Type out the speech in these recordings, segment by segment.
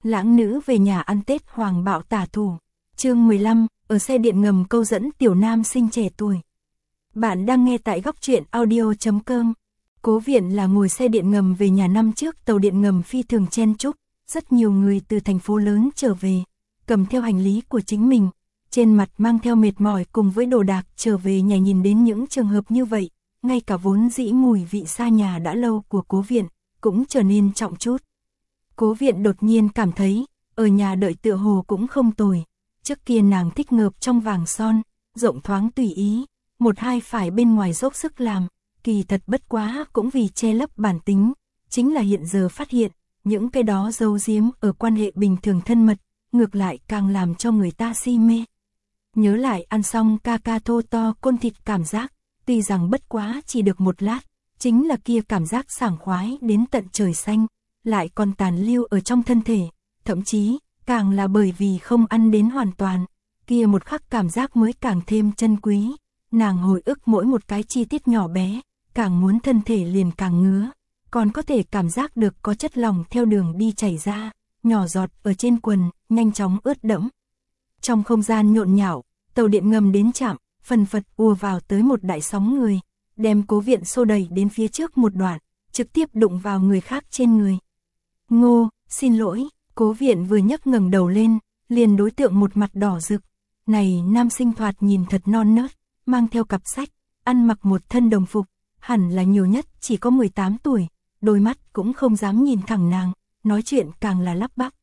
Lãng nữ về nhà ăn Tết Hoàng bạo tả thủ. Chương 15, ở xe điện ngầm câu dẫn tiểu nam sinh trẻ tuổi. Bạn đang nghe tại góc truyện audio.com. Cố Viện là ngồi xe điện ngầm về nhà năm trước tàu điện ngầm phi thường chen chúc, rất nhiều người từ thành phố lớn trở về, cầm theo hành lý của chính mình, trên mặt mang theo mệt mỏi cùng với đồ đạc trở về nhà. Nhìn đến những trường hợp như vậy, ngay cả vốn dĩ mùi vị xa nhà đã lâu của Cố Viện cũng trở nên trọng chút. Cố Viện đột nhiên cảm thấy, ở nhà đợi tựa hồ cũng không tồi. Trước kia nàng thích ngợp trong vàng son, rộng thoáng tùy ý, một hai phải bên ngoài dốc sức làm, kỳ thật bất quá cũng vì che lấp bản tính. Chính là hiện giờ phát hiện, những cái đó giấu giếm ở quan hệ bình thường thân mật, ngược lại càng làm cho người ta si mê. Nhớ lại ăn xong ca ca thô to côn thịt cảm giác, tuy rằng bất quá chỉ được một lát, chính là kia cảm giác sảng khoái đến tận trời xanh, lại còn tàn lưu ở trong thân thể, thậm chí, càng là bởi vì không ăn đến hoàn toàn, kia một khắc cảm giác mới càng thêm chân quý. Nàng hồi ức mỗi một cái chi tiết nhỏ bé, càng muốn thân thể liền càng ngứa, còn có thể cảm giác được có chất lỏng theo đường đi chảy ra, nhỏ giọt ở trên quần, nhanh chóng ướt đẫm. Trong không gian nhộn nhạo, tàu điện ngầm đến trạm, phần phật ùa vào tới một đại sóng người, đem Cố Viện xô đẩy đến phía trước một đoạn, trực tiếp đụng vào người khác trên người. Ngô, xin lỗi. Cố Viện vừa nhấc ngẩng đầu lên, liền đối tượng một mặt đỏ rực. Này nam sinh thoạt nhìn thật non nớt, mang theo cặp sách, ăn mặc một thân đồng phục, hẳn là nhiều nhất chỉ có 18 tuổi, đôi mắt cũng không dám nhìn thẳng nàng, nói chuyện càng là lắp bắp.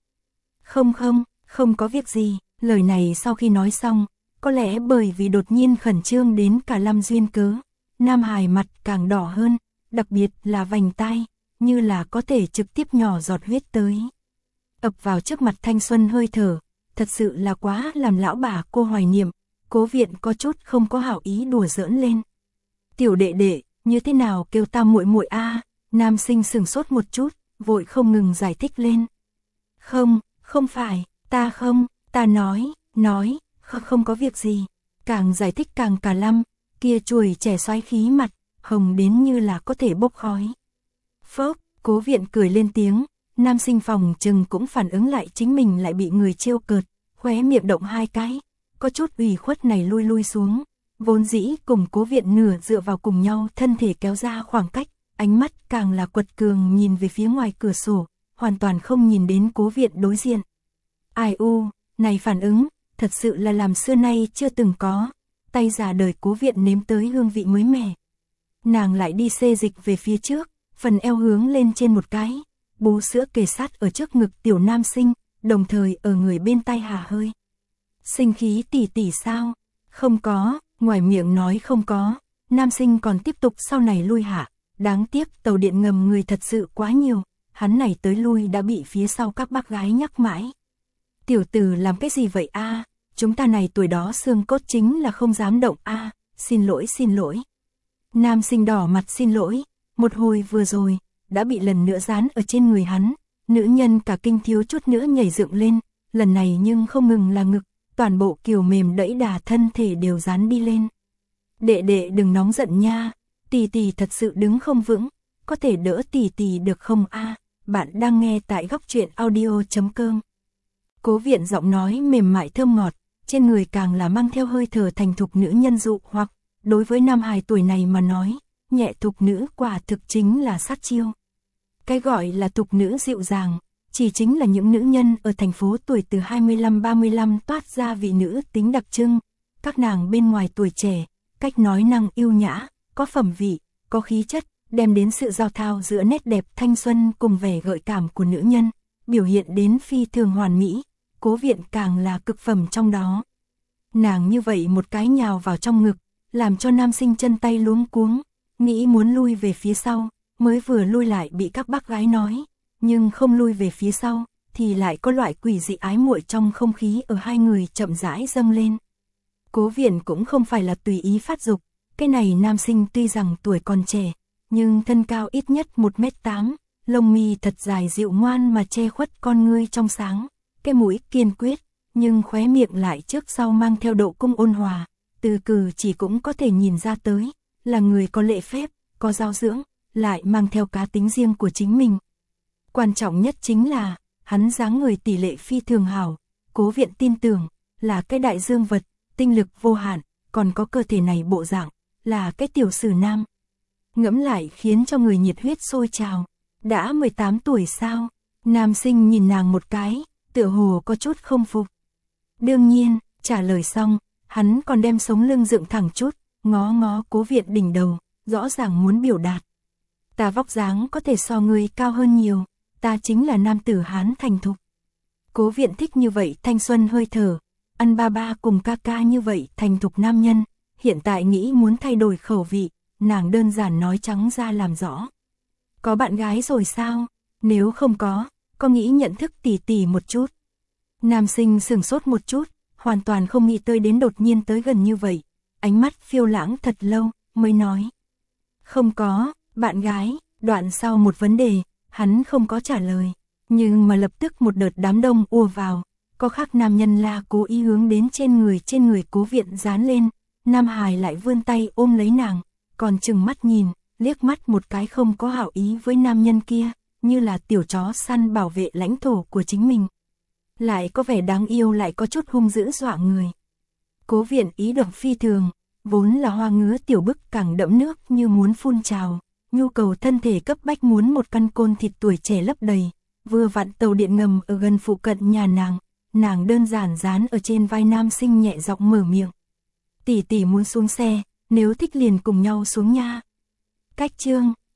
Không có việc gì. Lời này sau khi nói xong, có lẽ bởi vì đột nhiên khẩn trương đến cả lâm duyên cớ, nam hài mặt càng đỏ hơn, đặc biệt là vành tai, như là có thể trực tiếp nhỏ giọt huyết tới. Ập vào trước mặt thanh xuân hơi thở, thật sự là quá làm lão bà cô hoài niệm. Cố Viện có chút không có hảo ý đùa giỡn lên. Tiểu đệ đệ, như thế nào kêu ta muội muội a? Nam sinh sừng sốt một chút, vội không ngừng giải thích lên. Không phải, ta nói, không có việc gì. Càng giải thích càng cả lăm, kia chuồi trẻ xoáy khí mặt, hồng đến như là có thể bốc khói. Phốc, Cố Viện cười lên tiếng. Nam sinh phòng chừng cũng phản ứng lại chính mình lại bị người trêu cợt, khóe miệng động hai cái, có chút ủy khuất này lui xuống, vốn dĩ cùng Cố Viện nửa dựa vào cùng nhau, thân thể kéo ra khoảng cách, ánh mắt càng là quật cường nhìn về phía ngoài cửa sổ, hoàn toàn không nhìn đến Cố Viện đối diện. Ai u, này phản ứng, thật sự là làm xưa nay chưa từng có, tay già đời Cố Viện nếm tới hương vị mới mẻ. Nàng lại đi xê dịch về phía trước, phần eo hướng lên trên một cái, bú sữa kề sát ở trước ngực tiểu nam sinh, đồng thời ở người bên tai hà hơi. Sinh khí tỉ tỉ sao? Không có, ngoài miệng nói không có, nam sinh còn tiếp tục sau này lui hạ, đáng tiếc tàu điện ngầm người thật sự quá nhiều, hắn này tới lui đã bị phía sau các bác gái nhắc mãi. Tiểu tử làm cái gì vậy a? Chúng ta này tuổi đó xương cốt chính là không dám động a, xin lỗi. Nam sinh đỏ mặt xin lỗi, một hồi vừa rồi, đã bị lần nữa dán ở trên người hắn, nữ nhân cả kinh thiếu chút nữa nhảy dựng lên, lần này nhưng không ngừng là ngực, toàn bộ kiều mềm đẫy đà thân thể đều dán đi lên. Đệ đệ đừng nóng giận nha, tỷ tỷ thật sự đứng không vững, có thể đỡ tỷ tỷ được không a? Bạn đang nghe tại góc truyện audio.com. Cố Viện giọng nói mềm mại thơm ngọt, trên người càng là mang theo hơi thở thành thục nữ nhân dụ hoặc, đối với nam hài tuổi này mà nói, nhẹ thục nữ quả thực chính là sát chiêu. Cái gọi là thục nữ dịu dàng, chỉ chính là những nữ nhân ở thành phố tuổi từ 25-35 toát ra vị nữ tính đặc trưng. Các nàng bên ngoài tuổi trẻ, cách nói năng yêu nhã, có phẩm vị, có khí chất, đem đến sự giao thoa giữa nét đẹp thanh xuân cùng vẻ gợi cảm của nữ nhân, biểu hiện đến phi thường hoàn mỹ. Cố Viện càng là cực phẩm trong đó. Nàng như vậy một cái nhào vào trong ngực, làm cho nam sinh chân tay luống cuống, nghĩ muốn lui về phía sau, mới vừa lui lại bị các bác gái nói, nhưng không lui về phía sau, thì lại có loại quỷ dị ái muội trong không khí ở hai người chậm rãi dâng lên. Cố Viện cũng không phải là tùy ý phát dục, cái này nam sinh tuy rằng tuổi còn trẻ, nhưng thân cao ít nhất 1m8, lông mi thật dài dịu ngoan mà che khuất con ngươi trong sáng, cái mũi kiên quyết, nhưng khóe miệng lại trước sau mang theo độ cung ôn hòa, từ cử chỉ cũng có thể nhìn ra tới, là người có lễ phép, có giáo dưỡng, lại mang theo cá tính riêng của chính mình. Quan trọng nhất chính là, hắn dáng người tỷ lệ phi thường hảo, Cố Viện tin tưởng, là cái đại dương vật, tinh lực vô hạn, còn có cơ thể này bộ dạng, là cái tiểu sử nam. Ngẫm lại khiến cho người nhiệt huyết sôi trào, đã 18 tuổi sao? Nam sinh nhìn nàng một cái, tựa hồ có chút không phục. Đương nhiên, trả lời xong, hắn còn đem sống lưng dựng thẳng chút, ngó ngó Cố Viện đỉnh đầu, rõ ràng muốn biểu đạt. Ta vóc dáng có thể so ngươi cao hơn nhiều, ta chính là nam tử Hán thành thục. Cố Viện thích như vậy thanh xuân hơi thở, ăn ba ba cùng ca ca như vậy thành thục nam nhân, hiện tại nghĩ muốn thay đổi khẩu vị, nàng đơn giản nói trắng ra làm rõ. Có bạn gái rồi sao? Nếu không có nghĩ nhận thức tỉ tỉ một chút. Nam sinh sửng sốt một chút, hoàn toàn không nghĩ tới đến đột nhiên tới gần như vậy, ánh mắt phiêu lãng thật lâu, mới nói. Không có, bạn gái, đoạn sau một vấn đề, hắn không có trả lời, nhưng mà lập tức một đợt đám đông ùa vào, có khác nam nhân la cố ý hướng đến trên người Cố Viện dán lên, Nam Hải lại vươn tay ôm lấy nàng, còn chừng mắt nhìn, liếc mắt một cái không có hảo ý với nam nhân kia, như là tiểu chó săn bảo vệ lãnh thổ của chính mình. Lại có vẻ đáng yêu lại có chút hung dữ dọa người. Cố Viện ý động phi thường, vốn là hoa ngứa tiểu bức càng đẫm nước như muốn phun trào, nhu cầu thân thể cấp bách muốn một căn côn thịt tuổi trẻ lấp đầy, vừa vặn tàu điện ngầm ở gần phụ cận nhà nàng đơn giản dán ở trên vai nam sinh nhẹ giọng mở miệng. Tỷ tỷ muốn xuống xe, nếu thích liền cùng nhau xuống nha. Cách chương